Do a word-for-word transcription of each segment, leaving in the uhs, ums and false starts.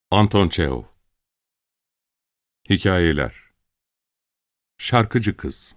Anton Çehov. Hikayeler. Şarkıcı Kız.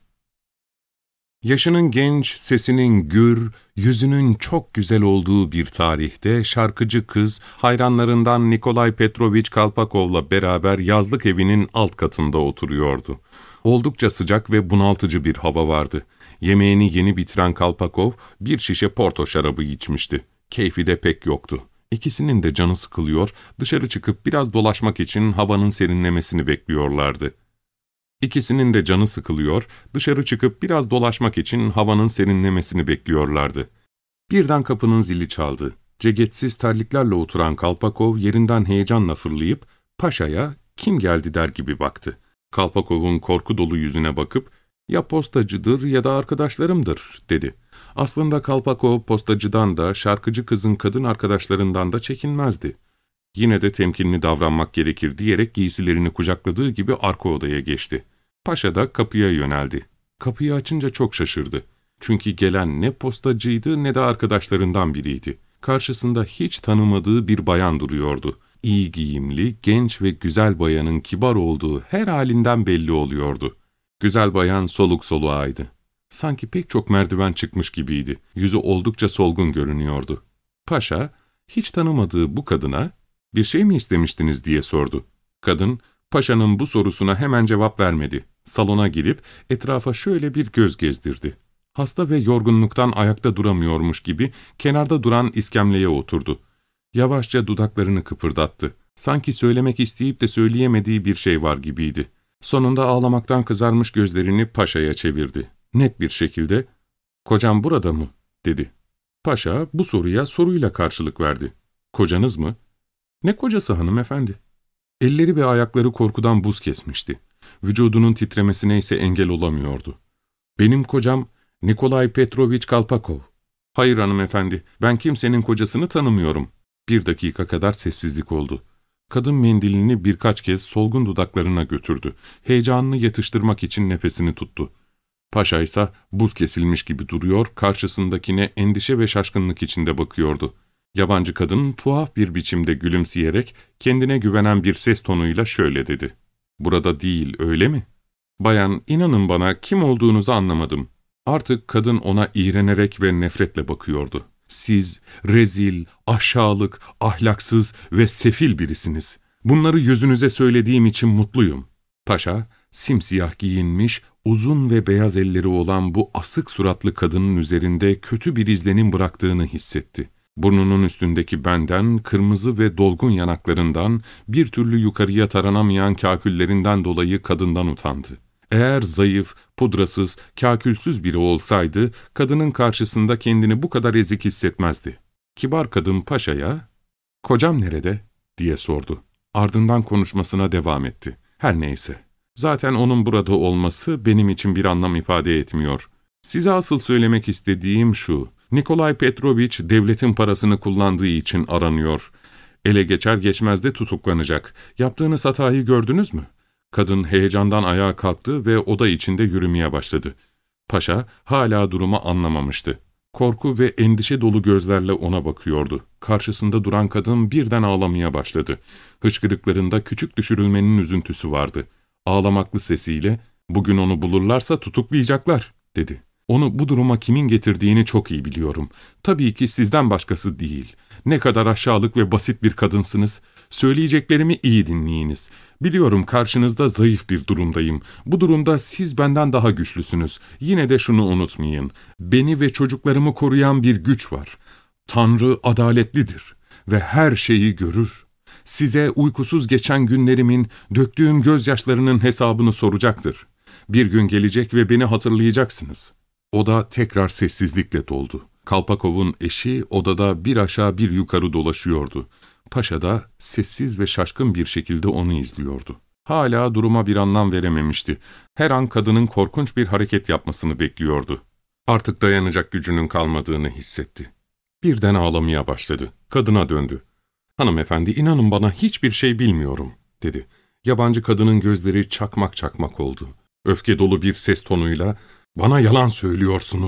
Yaşının genç, sesinin gür, yüzünün çok güzel olduğu bir tarihte şarkıcı kız, hayranlarından Nikolay Petrovich Kalpakov'la beraber yazlık evinin alt katında oturuyordu. Oldukça sıcak ve bunaltıcı bir hava vardı. Yemeğini yeni bitiren Kalpakov, bir şişe porto şarabı içmişti. Keyfi de pek yoktu. İkisinin de canı sıkılıyor, dışarı çıkıp biraz dolaşmak için havanın serinlemesini bekliyorlardı. İkisinin de canı sıkılıyor, dışarı çıkıp biraz dolaşmak için havanın serinlemesini bekliyorlardı. Birden kapının zili çaldı. Ceketsiz terliklerle oturan Kalpakov yerinden heyecanla fırlayıp Paşa'ya kim geldi der gibi baktı. Kalpakov'un korku dolu yüzüne bakıp ''Ya postacıdır ya da arkadaşlarımdır'' dedi. Aslında Kalpakov postacıdan da, şarkıcı kızın kadın arkadaşlarından da çekinmezdi. Yine de temkinli davranmak gerekir diyerek giysilerini kucakladığı gibi arka odaya geçti. Paşa da kapıya yöneldi. Kapıyı açınca çok şaşırdı. Çünkü gelen ne postacıydı ne de arkadaşlarından biriydi. Karşısında hiç tanımadığı bir bayan duruyordu. İyi giyimli, genç ve güzel bayanın kibar olduğu her halinden belli oluyordu. Güzel bayan soluk soluğaydı. Sanki pek çok merdiven çıkmış gibiydi. Yüzü oldukça solgun görünüyordu. Paşa, hiç tanımadığı bu kadına ''Bir şey mi istemiştiniz?'' diye sordu. Kadın, paşanın bu sorusuna hemen cevap vermedi. Salona girip etrafa şöyle bir göz gezdirdi. Hasta ve yorgunluktan ayakta duramıyormuş gibi kenarda duran iskemleye oturdu. Yavaşça dudaklarını kıpırdattı. Sanki söylemek isteyip de söyleyemediği bir şey var gibiydi. Sonunda ağlamaktan kızarmış gözlerini Paşa'ya çevirdi. Net bir şekilde ''Kocam burada mı?'' dedi. Paşa bu soruya soruyla karşılık verdi. ''Kocanız mı?'' ''Ne kocası hanımefendi?'' Elleri ve ayakları korkudan buz kesmişti. Vücudunun titremesine ise engel olamıyordu. ''Benim kocam Nikolay Petrovich Kalpakov.'' ''Hayır hanımefendi, ben kimsenin kocasını tanımıyorum.'' Bir dakika kadar sessizlik oldu. Kadın mendilini birkaç kez solgun dudaklarına götürdü. Heyecanını yatıştırmak için nefesini tuttu. Paşa ise buz kesilmiş gibi duruyor, karşısındakine endişe ve şaşkınlık içinde bakıyordu. Yabancı kadın tuhaf bir biçimde gülümseyerek kendine güvenen bir ses tonuyla şöyle dedi. ''Burada değil, öyle mi?'' ''Bayan, inanın bana kim olduğunuzu anlamadım.'' Artık kadın ona iğrenerek ve nefretle bakıyordu. ''Siz rezil, aşağılık, ahlaksız ve sefil birisiniz. Bunları yüzünüze söylediğim için mutluyum.'' Paşa, simsiyah giyinmiş, uzun ve beyaz elleri olan bu asık suratlı kadının üzerinde kötü bir izlenim bıraktığını hissetti. Burnunun üstündeki benden, kırmızı ve dolgun yanaklarından, bir türlü yukarıya taranamayan kâküllerinden dolayı kadından utandı. Eğer zayıf, pudrasız, kâkülsüz biri olsaydı, kadının karşısında kendini bu kadar ezik hissetmezdi. Kibar kadın Paşa'ya, ''Kocam nerede?'' diye sordu. Ardından konuşmasına devam etti. ''Her neyse. Zaten onun burada olması benim için bir anlam ifade etmiyor. Size asıl söylemek istediğim şu, Nikolay Petrovich devletin parasını kullandığı için aranıyor. Ele geçer geçmez de tutuklanacak. Yaptığınız hatayı gördünüz mü?'' Kadın heyecandan ayağa kalktı ve oda içinde yürümeye başladı. Paşa hala durumu anlamamıştı. Korku ve endişe dolu gözlerle ona bakıyordu. Karşısında duran kadın birden ağlamaya başladı. Hıçkırıklarında küçük düşürülmenin üzüntüsü vardı. Ağlamaklı sesiyle, ''Bugün onu bulurlarsa tutuklayacaklar.'' dedi. ''Onu bu duruma kimin getirdiğini çok iyi biliyorum. Tabii ki sizden başkası değil. Ne kadar aşağılık ve basit bir kadınsınız. Söyleyeceklerimi iyi dinleyiniz. Biliyorum karşınızda zayıf bir durumdayım. Bu durumda siz benden daha güçlüsünüz. Yine de şunu unutmayın. Beni ve çocuklarımı koruyan bir güç var. Tanrı adaletlidir ve her şeyi görür. Size uykusuz geçen günlerimin, döktüğüm gözyaşlarının hesabını soracaktır. Bir gün gelecek ve beni hatırlayacaksınız.'' Oda tekrar sessizlikle doldu. Kalpakov'un eşi odada bir aşağı bir yukarı dolaşıyordu. Paşa da sessiz ve şaşkın bir şekilde onu izliyordu. Hala duruma bir anlam verememişti. Her an kadının korkunç bir hareket yapmasını bekliyordu. Artık dayanacak gücünün kalmadığını hissetti. Birden ağlamaya başladı. Kadına döndü. ''Hanımefendi, inanın bana hiçbir şey bilmiyorum.'' dedi. Yabancı kadının gözleri çakmak çakmak oldu. Öfke dolu bir ses tonuyla ''Bana yalan söylüyorsunuz.''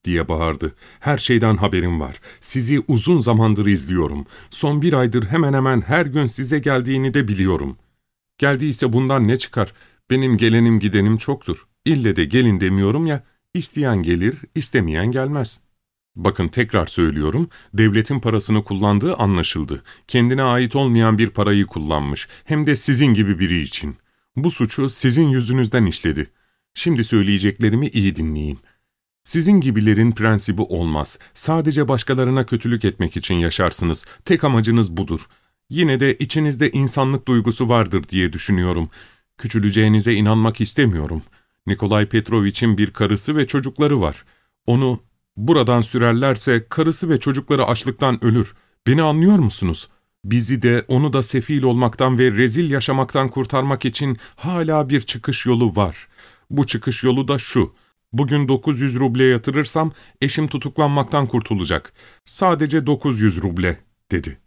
diye bağırdı. ''Her şeyden haberim var. Sizi uzun zamandır izliyorum. Son bir aydır hemen hemen her gün size geldiğini de biliyorum. Geldiyse bundan ne çıkar? Benim gelenim gidenim çoktur. İlle de gelin demiyorum ya, isteyen gelir, istemeyen gelmez.'' Bakın tekrar söylüyorum, devletin parasını kullandığı anlaşıldı. Kendine ait olmayan bir parayı kullanmış, hem de sizin gibi biri için. Bu suçu sizin yüzünüzden işledi. Şimdi söyleyeceklerimi iyi dinleyin. Sizin gibilerin prensibi olmaz. Sadece başkalarına kötülük etmek için yaşarsınız. Tek amacınız budur. Yine de içinizde insanlık duygusu vardır diye düşünüyorum. Küçüleceğinize inanmak istemiyorum. Nikolay Petrovich'in bir karısı ve çocukları var. Onu buradan sürerlerse karısı ve çocukları açlıktan ölür. Beni anlıyor musunuz? Bizi de onu da sefil olmaktan ve rezil yaşamaktan kurtarmak için hala bir çıkış yolu var. Bu çıkış yolu da şu: bugün dokuz yüz ruble yatırırsam eşim tutuklanmaktan kurtulacak. Sadece dokuz yüz ruble, dedi.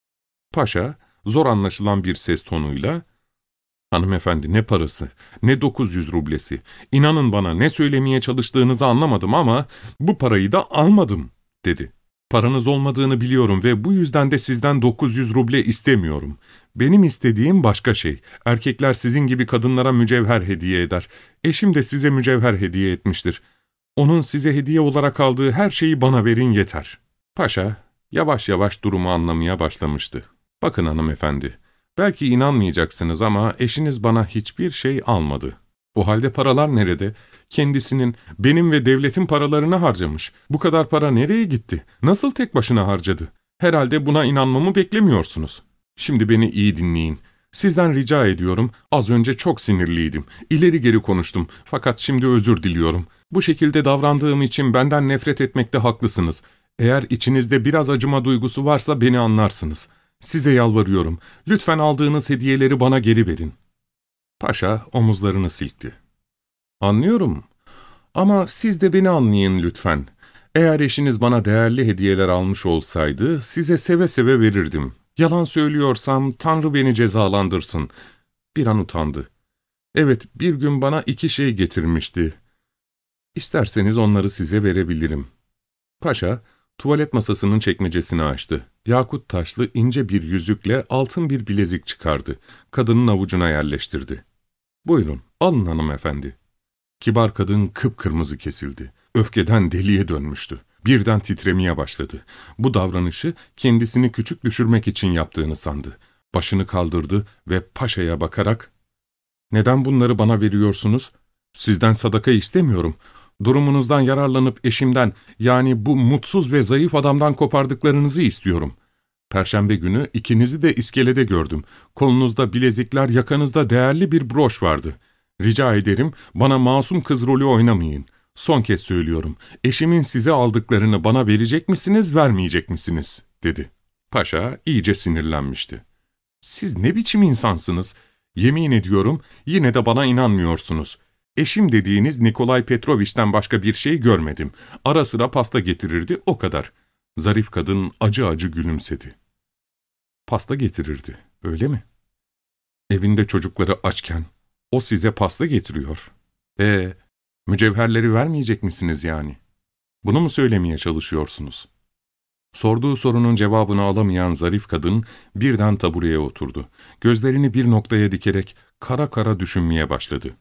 Paşa, zor anlaşılan bir ses tonuyla, ''Hanımefendi, ne parası, ne dokuz yüz rublesi. İnanın bana, ne söylemeye çalıştığınızı anlamadım ama bu parayı da almadım.'' dedi. ''Paranız olmadığını biliyorum ve bu yüzden de sizden dokuz yüz ruble istemiyorum. Benim istediğim başka şey. Erkekler sizin gibi kadınlara mücevher hediye eder. Eşim de size mücevher hediye etmiştir. Onun size hediye olarak aldığı her şeyi bana verin yeter.'' Paşa, yavaş yavaş durumu anlamaya başlamıştı. ''Bakın hanımefendi, belki inanmayacaksınız ama eşiniz bana hiçbir şey almadı. O halde paralar nerede? Kendisinin, benim ve devletin paralarını harcamış. Bu kadar para nereye gitti? Nasıl tek başına harcadı? Herhalde buna inanmamı beklemiyorsunuz. Şimdi beni iyi dinleyin. Sizden rica ediyorum, az önce çok sinirliydim. İleri geri konuştum, fakat şimdi özür diliyorum. Bu şekilde davrandığım için benden nefret etmekte haklısınız. Eğer içinizde biraz acıma duygusu varsa beni anlarsınız. Size yalvarıyorum, lütfen aldığınız hediyeleri bana geri verin.'' Paşa omuzlarını silkti. ''Anlıyorum ama siz de beni anlayın lütfen. Eğer eşiniz bana değerli hediyeler almış olsaydı size seve seve verirdim. Yalan söylüyorsam Tanrı beni cezalandırsın.'' Bir an utandı. ''Evet, bir gün bana iki şey getirmişti. İsterseniz onları size verebilirim.'' Paşa, tuvalet masasının çekmecesini açtı. Yakut taşlı ince bir yüzükle altın bir bilezik çıkardı. Kadının avucuna yerleştirdi. ''Buyurun, alın hanımefendi.'' Kibar kadın kıpkırmızı kesildi. Öfkeden deliye dönmüştü. Birden titremeye başladı. Bu davranışı kendisini küçük düşürmek için yaptığını sandı. Başını kaldırdı ve paşaya bakarak, ''Neden bunları bana veriyorsunuz? Sizden sadaka istemiyorum. Durumunuzdan yararlanıp eşimden, yani bu mutsuz ve zayıf adamdan kopardıklarınızı istiyorum. Perşembe günü ikinizi de iskelede gördüm. Kolunuzda bilezikler, yakanızda değerli bir broş vardı. Rica ederim, bana masum kız rolü oynamayın. Son kez söylüyorum, eşimin size aldıklarını bana verecek misiniz, vermeyecek misiniz?'' dedi. Paşa iyice sinirlenmişti. ''Siz ne biçim insansınız? Yemin ediyorum, yine de bana inanmıyorsunuz. Eşim dediğiniz Nikolay Petrovich'ten başka bir şey görmedim. Ara sıra pasta getirirdi, o kadar.'' Zarif kadın acı acı gülümsedi. ''Pasta getirirdi, öyle mi? Evinde çocukları açken o size pasta getiriyor. Ee, mücevherleri vermeyecek misiniz yani? Bunu mu söylemeye çalışıyorsunuz?'' Sorduğu sorunun cevabını alamayan zarif kadın birden tabureye oturdu. Gözlerini bir noktaya dikerek kara kara düşünmeye başladı.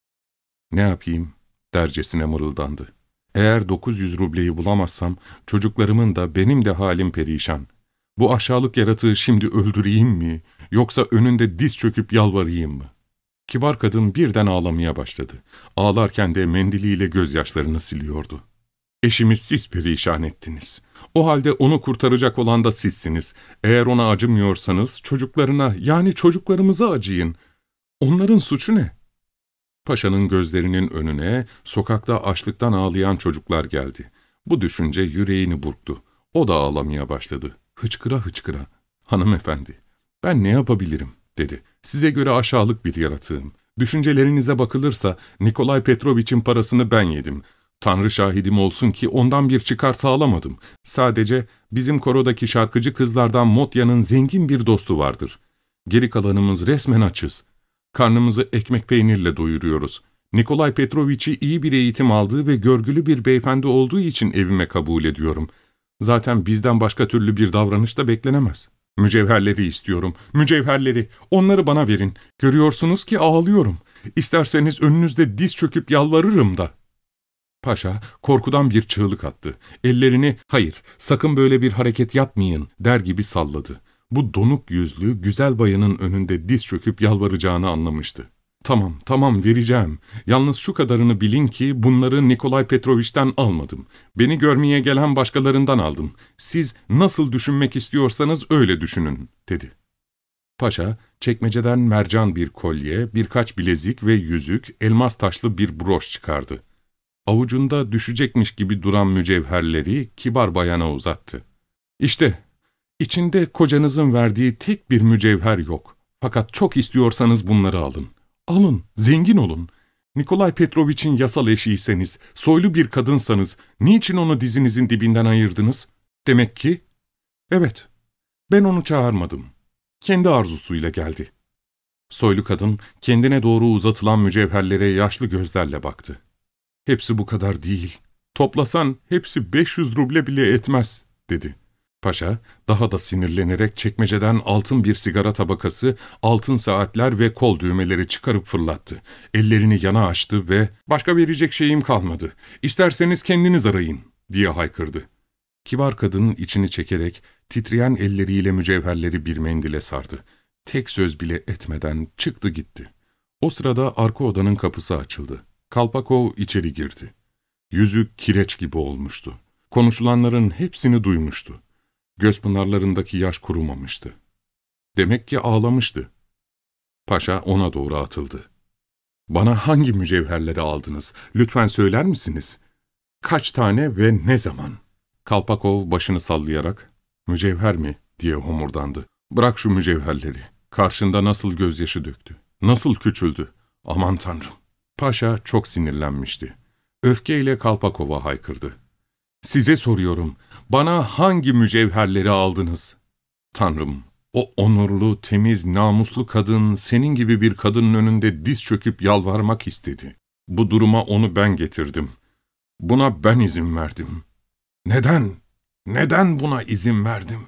''Ne yapayım?'' dercesine mırıldandı. ''Eğer dokuz yüz rubleyi bulamazsam çocuklarımın da benim de halim perişan. Bu aşağılık yaratığı şimdi öldüreyim mi, yoksa önünde diz çöküp yalvarayım mı?'' Kibar kadın birden ağlamaya başladı. Ağlarken de mendiliyle gözyaşlarını siliyordu. ''Eşimi siz perişan ettiniz. O halde onu kurtaracak olan da sizsiniz. Eğer ona acımıyorsanız çocuklarına, yani çocuklarımıza acıyın. Onların suçu ne?'' Paşanın gözlerinin önüne sokakta açlıktan ağlayan çocuklar geldi. Bu düşünce yüreğini burktu. O da ağlamaya başladı. Hıçkıra hıçkıra. ''Hanımefendi, ben ne yapabilirim?'' dedi. ''Size göre aşağılık bir yaratığım. Düşüncelerinize bakılırsa Nikolay Petrovich'in parasını ben yedim. Tanrı şahidim olsun ki ondan bir çıkar sağlamadım. Sadece bizim korodaki şarkıcı kızlardan Motya'nın zengin bir dostu vardır. Geri kalanımız resmen açız. Karnımızı ekmek peynirle doyuruyoruz. Nikolay Petroviç'i iyi bir eğitim aldığı ve görgülü bir beyefendi olduğu için evime kabul ediyorum. Zaten bizden başka türlü bir davranış da beklenemez. Mücevherleri istiyorum, mücevherleri. Onları bana verin. Görüyorsunuz ki ağlıyorum. İsterseniz önünüzde diz çöküp yalvarırım da. Paşa korkudan bir çığlık attı. Ellerini "Hayır, sakın böyle bir hareket yapmayın" der gibi salladı. Bu donuk yüzlü, güzel bayanın önünde diz çöküp yalvaracağını anlamıştı. "Tamam, tamam vereceğim. Yalnız şu kadarını bilin ki bunları Nikolay Petroviç'ten almadım. Beni görmeye gelen başkalarından aldım. Siz nasıl düşünmek istiyorsanız öyle düşünün" dedi. Paşa, çekmeceden mercan bir kolye, birkaç bilezik ve yüzük, elmas taşlı bir broş çıkardı. Avucunda düşecekmiş gibi duran mücevherleri kibar bayana uzattı. "İşte, içinde kocanızın verdiği tek bir mücevher yok. Fakat çok istiyorsanız bunları alın. Alın, zengin olun. Nikolay Petroviç'in yasal eşiyseniz, soylu bir kadınsanız, niçin onu dizinizin dibinden ayırdınız? Demek ki, evet, ben onu çağırmadım. Kendi arzusuyla geldi." Soylu kadın, kendine doğru uzatılan mücevherlere yaşlı gözlerle baktı. "Hepsi bu kadar değil. Toplasan hepsi beş yüz ruble bile etmez," dedi. Paşa, daha da sinirlenerek çekmeceden altın bir sigara tabakası, altın saatler ve kol düğmeleri çıkarıp fırlattı. Ellerini yana açtı ve "Başka verecek şeyim kalmadı. İsterseniz kendiniz arayın," diye haykırdı. Kibar kadın içini çekerek, titreyen elleriyle mücevherleri bir mendile sardı. Tek söz bile etmeden çıktı gitti. O sırada arka odanın kapısı açıldı. Kalpakov içeri girdi. Yüzü kireç gibi olmuştu. Konuşulanların hepsini duymuştu. Göz pınarlarındaki yaş kurumamıştı. Demek ki ağlamıştı. Paşa ona doğru atıldı. "Bana hangi mücevherleri aldınız? Lütfen söyler misiniz? Kaç tane ve ne zaman?" Kalpakov başını sallayarak, "Mücevher mi?" diye homurdandı. "Bırak şu mücevherleri. Karşında nasıl gözyaşı döktü. Nasıl küçüldü. Aman Tanrım." Paşa çok sinirlenmişti. Öfkeyle Kalpakov'a haykırdı. "Size soruyorum, bana hangi mücevherleri aldınız?" "Tanrım, o onurlu, temiz, namuslu kadın senin gibi bir kadının önünde diz çöküp yalvarmak istedi. Bu duruma onu ben getirdim. Buna ben izin verdim. Neden? Neden buna izin verdim?"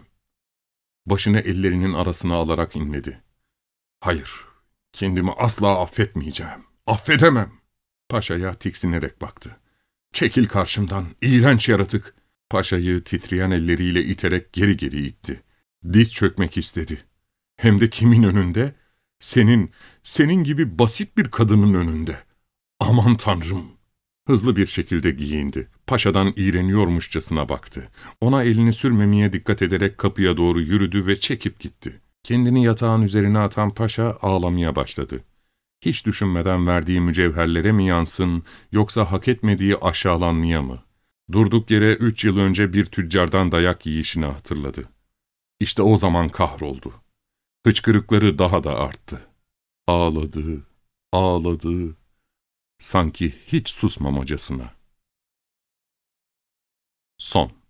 Başını ellerinin arasına alarak inledi. "Hayır, kendimi asla affetmeyeceğim. Affedemem." Paşa'ya tiksinerek baktı. "Çekil karşımdan, iğrenç yaratık." Paşa'yı titreyen elleriyle iterek geri geri itti. Diz çökmek istedi. Hem de kimin önünde? Senin, senin gibi basit bir kadının önünde. Aman Tanrım! Hızlı bir şekilde giyindi. Paşa'dan iğreniyormuşçasına baktı. Ona elini sürmemeye dikkat ederek kapıya doğru yürüdü ve çekip gitti. Kendini yatağın üzerine atan Paşa ağlamaya başladı. Hiç düşünmeden verdiği mücevherlere mi yansın, yoksa hak etmediği aşağılanmaya mı? Durduk yere üç yıl önce bir tüccardan dayak yiyişini hatırladı. İşte o zaman kahroldu. Hıçkırıkları daha da arttı. Ağladı, ağladı, sanki hiç susmamacasına. Son.